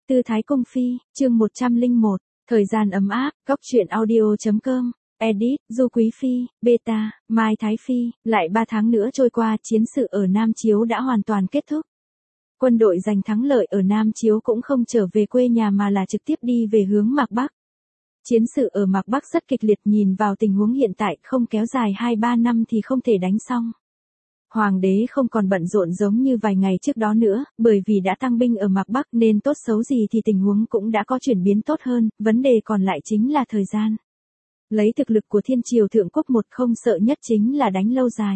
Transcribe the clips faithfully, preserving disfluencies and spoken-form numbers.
Tư Thái Cung Phi, chương một trăm lẻ một, thời gian ấm áp, góc truyện audio.com, edit, Du Quý Phi, beta, Mai Thái Phi, lại ba tháng nữa trôi qua, chiến sự ở Nam Chiếu đã hoàn toàn kết thúc. Quân đội giành thắng lợi ở Nam Chiếu cũng không trở về quê nhà mà là trực tiếp đi về hướng Mạc Bắc. Chiến sự ở Mạc Bắc rất kịch liệt, nhìn vào tình huống hiện tại không kéo dài hai ba năm thì không thể đánh xong. Hoàng đế không còn bận rộn giống như vài ngày trước đó nữa, bởi vì đã tăng binh ở Mạc Bắc nên tốt xấu gì thì tình huống cũng đã có chuyển biến tốt hơn, vấn đề còn lại chính là thời gian. Lấy thực lực của Thiên Triều Thượng Quốc, một không sợ nhất chính là đánh lâu dài.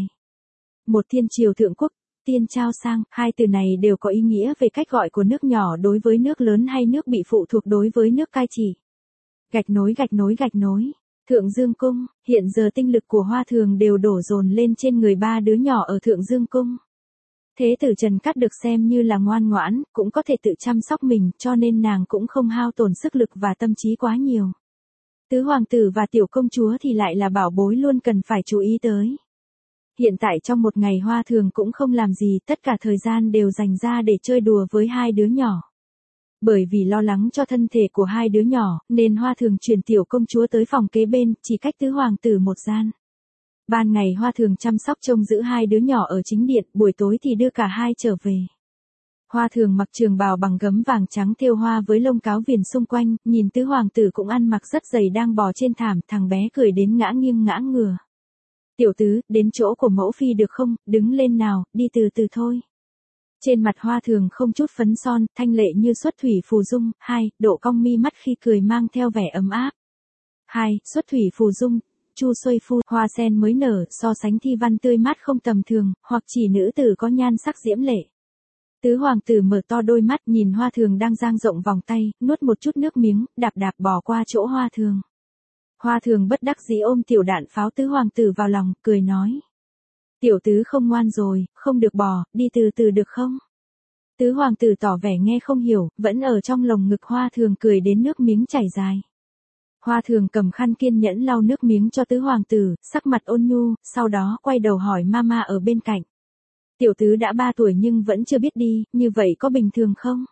Một Thiên Triều Thượng Quốc, tiên trao sang, hai từ này đều có ý nghĩa về cách gọi của nước nhỏ đối với nước lớn hay nước bị phụ thuộc đối với nước cai trị. Gạch nối gạch nối gạch nối. Thượng Dương Cung, hiện giờ tinh lực của Hoa Thường đều đổ dồn lên trên người ba đứa nhỏ ở Thượng Dương Cung. Thế tử Trần Cát được xem như là ngoan ngoãn, cũng có thể tự chăm sóc mình, cho nên nàng cũng không hao tổn sức lực và tâm trí quá nhiều. Tứ hoàng tử và tiểu công chúa thì lại là bảo bối luôn cần phải chú ý tới. Hiện tại trong một ngày Hoa Thường cũng không làm gì, tất cả thời gian đều dành ra để chơi đùa với hai đứa nhỏ. Bởi vì lo lắng cho thân thể của hai đứa nhỏ, nên Hoa Thường chuyển tiểu công chúa tới phòng kế bên, chỉ cách tứ hoàng tử một gian. Ban ngày Hoa Thường chăm sóc trông giữ hai đứa nhỏ ở chính điện, buổi tối thì đưa cả hai trở về. Hoa Thường mặc trường bào bằng gấm vàng trắng thêu hoa với lông cáo viền xung quanh, nhìn tứ hoàng tử cũng ăn mặc rất dày đang bò trên thảm, thằng bé cười đến ngã nghiêng ngã ngửa. Tiểu tứ, đến chỗ của mẫu phi được không, đứng lên nào, đi từ từ thôi. Trên mặt Hoa Thường không chút phấn son, thanh lệ như xuất thủy phù dung. Hai, độ cong mi mắt khi cười mang theo vẻ ấm áp. Hai, xuất thủy phù dung, chu xuôi phu, hoa sen mới nở, so sánh thi văn tươi mát không tầm thường, hoặc chỉ nữ tử có nhan sắc diễm lệ. Tứ hoàng tử mở to đôi mắt nhìn Hoa Thường đang dang rộng vòng tay, nuốt một chút nước miếng, đạp đạp bò qua chỗ Hoa Thường. Hoa Thường bất đắc dĩ ôm tiểu đạn pháo tứ hoàng tử vào lòng, cười nói. Tiểu tứ không ngoan rồi, không được bò, đi từ từ được không? Tứ hoàng tử tỏ vẻ nghe không hiểu, vẫn ở trong lồng ngực Hoa Thường cười đến nước miếng chảy dài. Hoa Thường cầm khăn kiên nhẫn lau nước miếng cho tứ hoàng tử, sắc mặt ôn nhu, sau đó quay đầu hỏi mama ở bên cạnh. Tiểu tứ đã ba tuổi nhưng vẫn chưa biết đi, như vậy có bình thường không?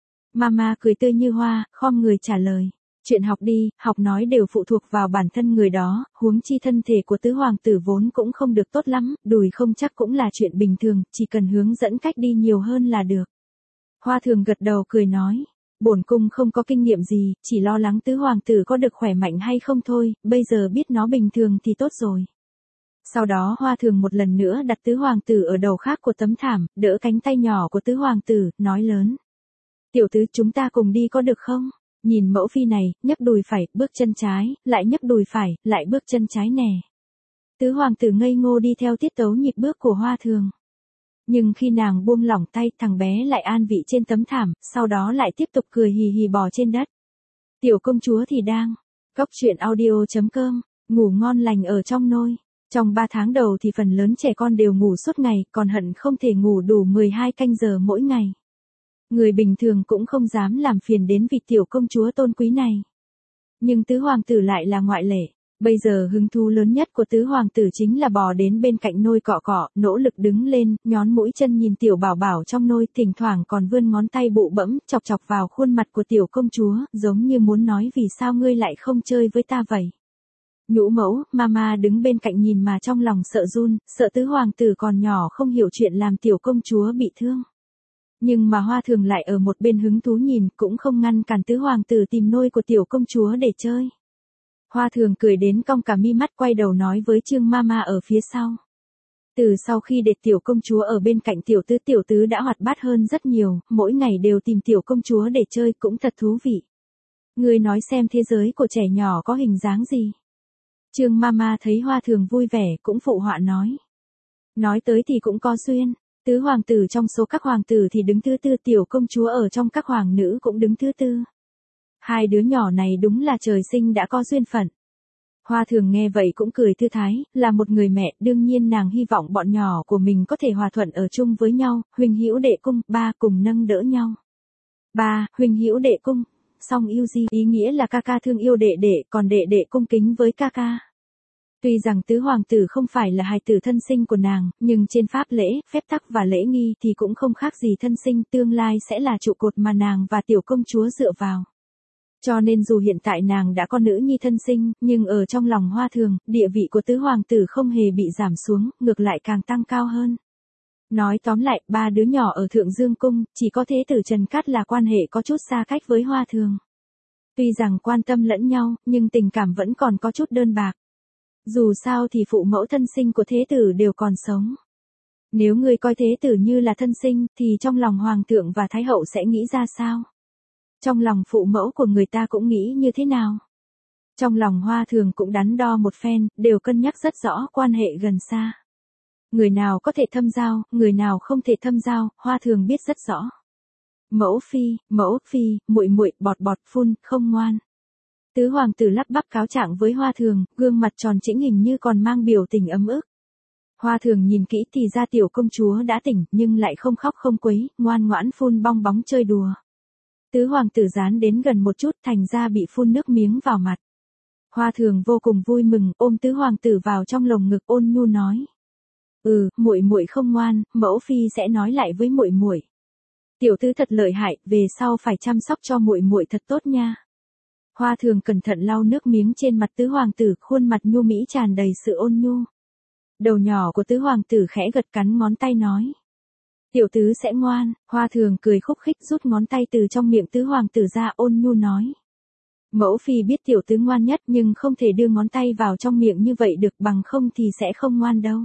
Mama cười tươi như hoa, khom người trả lời. Chuyện học đi, học nói đều phụ thuộc vào bản thân người đó, huống chi thân thể của tứ hoàng tử vốn cũng không được tốt lắm, đùi không chắc cũng là chuyện bình thường, chỉ cần hướng dẫn cách đi nhiều hơn là được. Hoa Thường gật đầu cười nói, bổn cung không có kinh nghiệm gì, chỉ lo lắng tứ hoàng tử có được khỏe mạnh hay không thôi, bây giờ biết nó bình thường thì tốt rồi. Sau đó Hoa Thường một lần nữa đặt tứ hoàng tử ở đầu khác của tấm thảm, đỡ cánh tay nhỏ của tứ hoàng tử, nói lớn. Tiểu tứ, chúng ta cùng đi có được không? Nhìn mẫu phi này, nhấc đùi phải, bước chân trái, lại nhấc đùi phải, lại bước chân trái nè. Tứ hoàng tử ngây ngô đi theo tiết tấu nhịp bước của Hoa Thường. Nhưng khi nàng buông lỏng tay, thằng bé lại an vị trên tấm thảm, sau đó lại tiếp tục cười hì hì bò trên đất. Tiểu công chúa thì đang, góc truyện audio.com, ngủ ngon lành ở trong nôi. Trong ba tháng đầu thì phần lớn trẻ con đều ngủ suốt ngày, còn hận không thể ngủ đủ mười hai canh giờ mỗi ngày. Người bình thường cũng không dám làm phiền đến vị tiểu công chúa tôn quý này. Nhưng tứ hoàng tử lại là ngoại lệ. Bây giờ hứng thú lớn nhất của tứ hoàng tử chính là bò đến bên cạnh nôi cọ cọ, nỗ lực đứng lên, nhón mũi chân nhìn tiểu bảo bảo trong nôi, thỉnh thoảng còn vươn ngón tay bụ bẫm, chọc chọc vào khuôn mặt của tiểu công chúa, giống như muốn nói vì sao ngươi lại không chơi với ta vậy. Nhũ mẫu, mama đứng bên cạnh nhìn mà trong lòng sợ run, sợ tứ hoàng tử còn nhỏ không hiểu chuyện làm tiểu công chúa bị thương. Nhưng mà Hoa Thường lại ở một bên hứng thú nhìn, cũng không ngăn cản tứ hoàng tử tìm nôi của tiểu công chúa để chơi. Hoa Thường cười đến cong cả mi mắt, quay đầu nói với Trương Mama ở phía sau. Từ sau khi để tiểu công chúa ở bên cạnh tiểu tứ, tiểu tứ đã hoạt bát hơn rất nhiều, mỗi ngày đều tìm tiểu công chúa để chơi, cũng thật thú vị. Ngươi nói xem thế giới của trẻ nhỏ có hình dáng gì? Trương Mama thấy Hoa Thường vui vẻ, cũng phụ họa nói. Nói tới thì cũng có duyên. Tứ hoàng tử trong số các hoàng tử thì đứng thứ tư, tiểu công chúa ở trong các hoàng nữ cũng đứng thứ tư. Hai đứa nhỏ này đúng là trời sinh đã có duyên phận. Hoa Thường nghe vậy cũng cười thư thái, là một người mẹ, đương nhiên nàng hy vọng bọn nhỏ của mình có thể hòa thuận ở chung với nhau, huynh hữu đệ cung, ba cùng nâng đỡ nhau. Ba, huynh hữu đệ cung, song yêu di, ý nghĩa là ca ca thương yêu đệ đệ, còn đệ đệ cung kính với ca ca. Tuy rằng tứ hoàng tử không phải là hài tử thân sinh của nàng, nhưng trên pháp lễ, phép tắc và lễ nghi thì cũng không khác gì thân sinh, tương lai sẽ là trụ cột mà nàng và tiểu công chúa dựa vào. Cho nên dù hiện tại nàng đã có nữ nhi thân sinh, nhưng ở trong lòng Hoa Thường, địa vị của tứ hoàng tử không hề bị giảm xuống, ngược lại càng tăng cao hơn. Nói tóm lại, ba đứa nhỏ ở Thượng Dương Cung, chỉ có thế tử Trần Cát là quan hệ có chút xa cách với Hoa Thường. Tuy rằng quan tâm lẫn nhau, nhưng tình cảm vẫn còn có chút đơn bạc. Dù sao thì phụ mẫu thân sinh của thế tử đều còn sống. Nếu người coi thế tử như là thân sinh, thì trong lòng hoàng thượng và thái hậu sẽ nghĩ ra sao? Trong lòng phụ mẫu của người ta cũng nghĩ như thế nào? Trong lòng Hoa Thường cũng đắn đo một phen, đều cân nhắc rất rõ quan hệ gần xa. Người nào có thể thâm giao, người nào không thể thâm giao, Hoa Thường biết rất rõ. Mẫu phi, mẫu phi, muội muội, bọt bọt phun, không ngoan. Tứ hoàng tử lắp bắp cáo trạng với Hoa Thường, gương mặt tròn trĩnh hình như còn mang biểu tình ấm ức. Hoa Thường nhìn kỹ thì ra tiểu công chúa đã tỉnh, nhưng lại không khóc không quấy, ngoan ngoãn phun bong bóng chơi đùa. Tứ hoàng tử dán đến gần một chút, thành ra bị phun nước miếng vào mặt. Hoa Thường vô cùng vui mừng, ôm tứ hoàng tử vào trong lồng ngực ôn nhu nói: "Ừ, muội muội không ngoan, mẫu phi sẽ nói lại với muội muội. Tiểu tứ thật lợi hại, về sau phải chăm sóc cho muội muội thật tốt nha." Hoa Thường cẩn thận lau nước miếng trên mặt tứ hoàng tử, khuôn mặt nhu mỹ tràn đầy sự ôn nhu. Đầu nhỏ của tứ hoàng tử khẽ gật cắn ngón tay nói: "Tiểu tứ sẽ ngoan." Hoa Thường cười khúc khích rút ngón tay từ trong miệng tứ hoàng tử ra, ôn nhu nói: "Mẫu phi biết tiểu tứ ngoan nhất, nhưng không thể đưa ngón tay vào trong miệng như vậy được, bằng không thì sẽ không ngoan đâu."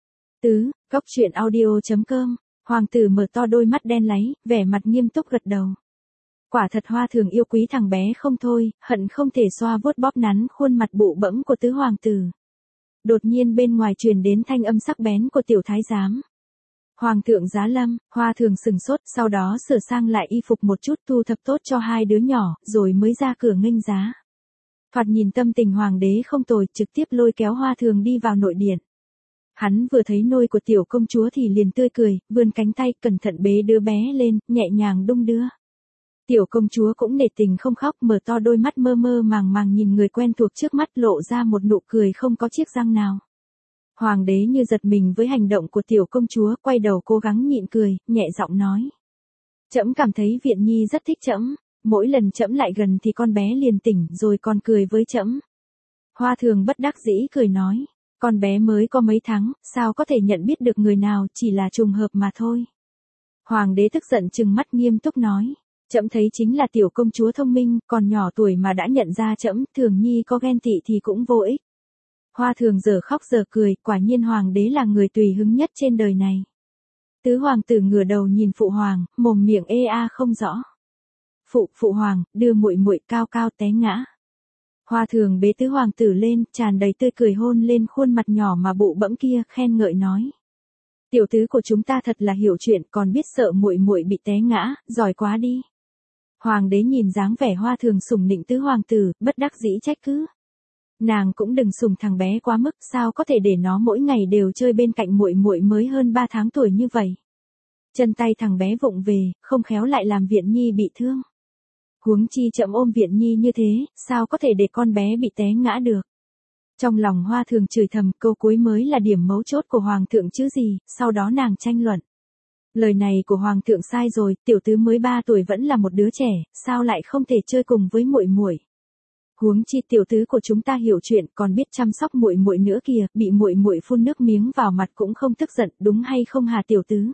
Tứ, Cốc Truyện Audio chấm com. Hoàng tử mở to đôi mắt đen láy, vẻ mặt nghiêm túc gật đầu. Quả thật Hoa Thường yêu quý thằng bé không thôi, hận không thể xoa vuốt bóp nắn khuôn mặt bụ bẫm của tứ hoàng tử. Đột nhiên bên ngoài truyền đến thanh âm sắc bén của tiểu thái giám. "Hoàng thượng giá lâm." Hoa Thường sừng sốt, sau đó sửa sang lại y phục một chút, thu thập tốt cho hai đứa nhỏ, rồi mới ra cửa nghênh giá. Thoạt nhìn tâm tình hoàng đế không tồi, trực tiếp lôi kéo Hoa Thường đi vào nội điện. Hắn vừa thấy nôi của tiểu công chúa thì liền tươi cười, vươn cánh tay cẩn thận bế đứa bé lên, nhẹ nhàng đung đưa. Tiểu công chúa cũng nể tình không khóc, mở to đôi mắt mơ mơ màng màng nhìn người quen thuộc trước mắt, lộ ra một nụ cười không có chiếc răng nào. Hoàng đế như giật mình với hành động của tiểu công chúa, quay đầu cố gắng nhịn cười, nhẹ giọng nói: "Trẫm cảm thấy Viện Nhi rất thích trẫm, mỗi lần trẫm lại gần thì con bé liền tỉnh rồi còn cười với trẫm." Hoa Thường bất đắc dĩ cười nói: "Con bé mới có mấy tháng, sao có thể nhận biết được người nào, chỉ là trùng hợp mà thôi." Hoàng đế tức giận trừng mắt nghiêm túc nói: "Trẫm thấy chính là tiểu công chúa thông minh, còn nhỏ tuổi mà đã nhận ra trẫm, Thường Nhi có ghen tị thì cũng vô ích." Hoa Thường giờ khóc giờ cười, quả nhiên hoàng đế là người tùy hứng nhất trên đời này. Tứ hoàng tử ngửa đầu nhìn phụ hoàng, mồm miệng ê a không rõ. "Phụ, phụ hoàng, đưa muội muội cao cao té ngã." Hoa Thường bế tứ hoàng tử lên, tràn đầy tươi cười hôn lên khuôn mặt nhỏ mà bụ bẫm kia, khen ngợi nói: "Tiểu tứ của chúng ta thật là hiểu chuyện, còn biết sợ muội muội bị té ngã, giỏi quá đi." Hoàng đế nhìn dáng vẻ Hoa Thường sủng nịnh tứ hoàng tử, bất đắc dĩ trách cứ: "Nàng cũng đừng sủng thằng bé quá mức, sao có thể để nó mỗi ngày đều chơi bên cạnh muội muội mới hơn ba tháng tuổi như vậy. Chân tay thằng bé vụng về, không khéo lại làm Viện Nhi bị thương. Huống chi trẫm ôm Viện Nhi như thế, sao có thể để con bé bị té ngã được." Trong lòng Hoa Thường chửi thầm, câu cuối mới là điểm mấu chốt của hoàng thượng chứ gì, sau đó nàng tranh luận: "Lời này của hoàng thượng sai rồi, tiểu tứ mới ba tuổi vẫn là một đứa trẻ, sao lại không thể chơi cùng với muội muội? Huống chi tiểu tứ của chúng ta hiểu chuyện, còn biết chăm sóc muội muội nữa kìa, bị muội muội phun nước miếng vào mặt cũng không tức giận, đúng hay không hả tiểu tứ?"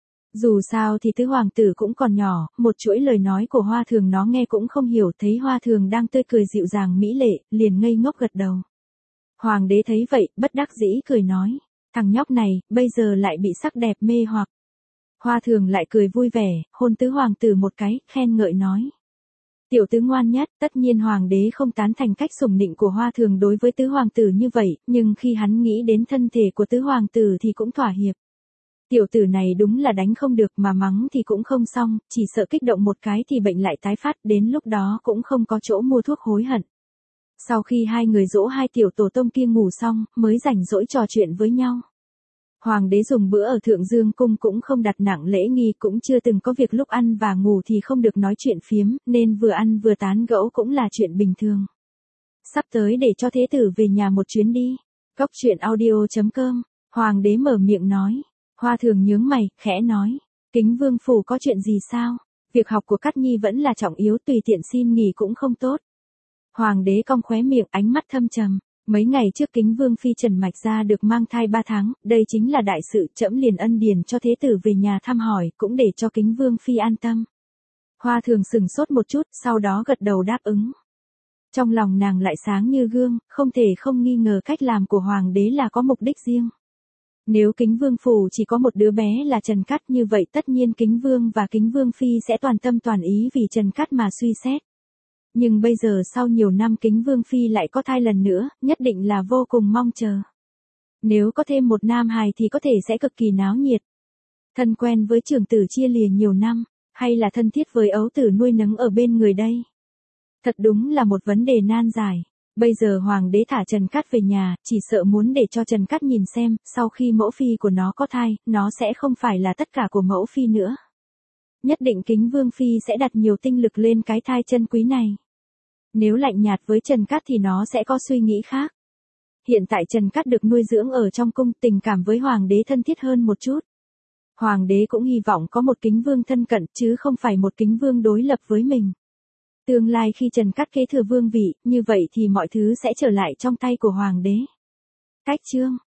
Dù sao thì tứ hoàng tử cũng còn nhỏ, một chuỗi lời nói của Hoa Thường nó nghe cũng không hiểu, thấy Hoa Thường đang tươi cười dịu dàng mỹ lệ, liền ngây ngốc gật đầu. Hoàng đế thấy vậy, bất đắc dĩ cười nói: "Thằng nhóc này, bây giờ lại bị sắc đẹp mê hoặc." Hoa Thường lại cười vui vẻ, hôn tứ hoàng tử một cái, khen ngợi nói: "Tiểu tứ ngoan nhất." Tất nhiên hoàng đế không tán thành cách sủng nịnh của Hoa Thường đối với tứ hoàng tử như vậy, nhưng khi hắn nghĩ đến thân thể của tứ hoàng tử thì cũng thỏa hiệp. Tiểu tử này đúng là đánh không được, mà mắng thì cũng không xong, chỉ sợ kích động một cái thì bệnh lại tái phát, đến lúc đó cũng không có chỗ mua thuốc hối hận. Sau khi hai người dỗ hai tiểu tổ tông kia ngủ xong, mới rảnh rỗi trò chuyện với nhau. Hoàng đế dùng bữa ở Thượng Dương Cung cũng không đặt nặng lễ nghi, cũng chưa từng có việc lúc ăn và ngủ thì không được nói chuyện phiếm, nên vừa ăn vừa tán gẫu cũng là chuyện bình thường. Sắp tới để cho thế tử về nhà một chuyến đi. Cốc truyện audio chấm com, Hoàng đế mở miệng nói. Hoa Thường nhướng mày, khẽ nói. Kính vương phủ có chuyện gì sao? Việc học của Cát Nhi vẫn là trọng yếu, tùy tiện xin nghỉ cũng không tốt. Hoàng đế cong khóe miệng, ánh mắt thâm trầm. Mấy ngày trước Kính Vương Phi Trần Mạch Gia được mang thai ba tháng, đây chính là đại sự, trẫm liền ân điền cho thế tử về nhà thăm hỏi, cũng để cho Kính Vương Phi an tâm. Hoa Thường sừng sốt một chút, sau đó gật đầu đáp ứng. Trong lòng nàng lại sáng như gương, không thể không nghi ngờ cách làm của Hoàng đế là có mục đích riêng. Nếu Kính Vương phủ chỉ có một đứa bé là Trần Cát, như vậy tất nhiên Kính Vương và Kính Vương Phi sẽ toàn tâm toàn ý vì Trần Cát mà suy xét. Nhưng bây giờ sau nhiều năm Kính Vương Phi lại có thai lần nữa, nhất định là vô cùng mong chờ. Nếu có thêm một nam hài thì có thể sẽ cực kỳ náo nhiệt. Thân quen với trưởng tử chia lìa nhiều năm, hay là thân thiết với ấu tử nuôi nấng ở bên người đây? Thật đúng là một vấn đề nan giải. Bây giờ Hoàng đế thả Trần Cát về nhà, chỉ sợ muốn để cho Trần Cát nhìn xem, sau khi mẫu phi của nó có thai, nó sẽ không phải là tất cả của mẫu phi nữa. Nhất định Kính Vương Phi sẽ đặt nhiều tinh lực lên cái thai chân quý này. Nếu lạnh nhạt với Trần Cát thì nó sẽ có suy nghĩ khác. Hiện tại Trần Cát được nuôi dưỡng ở trong cung, tình cảm với Hoàng đế thân thiết hơn một chút. Hoàng đế cũng hy vọng có một Kính Vương thân cận, chứ không phải một Kính Vương đối lập với mình. Tương lai khi Trần Cát kế thừa vương vị, như vậy thì mọi thứ sẽ trở lại trong tay của Hoàng đế. Cách chương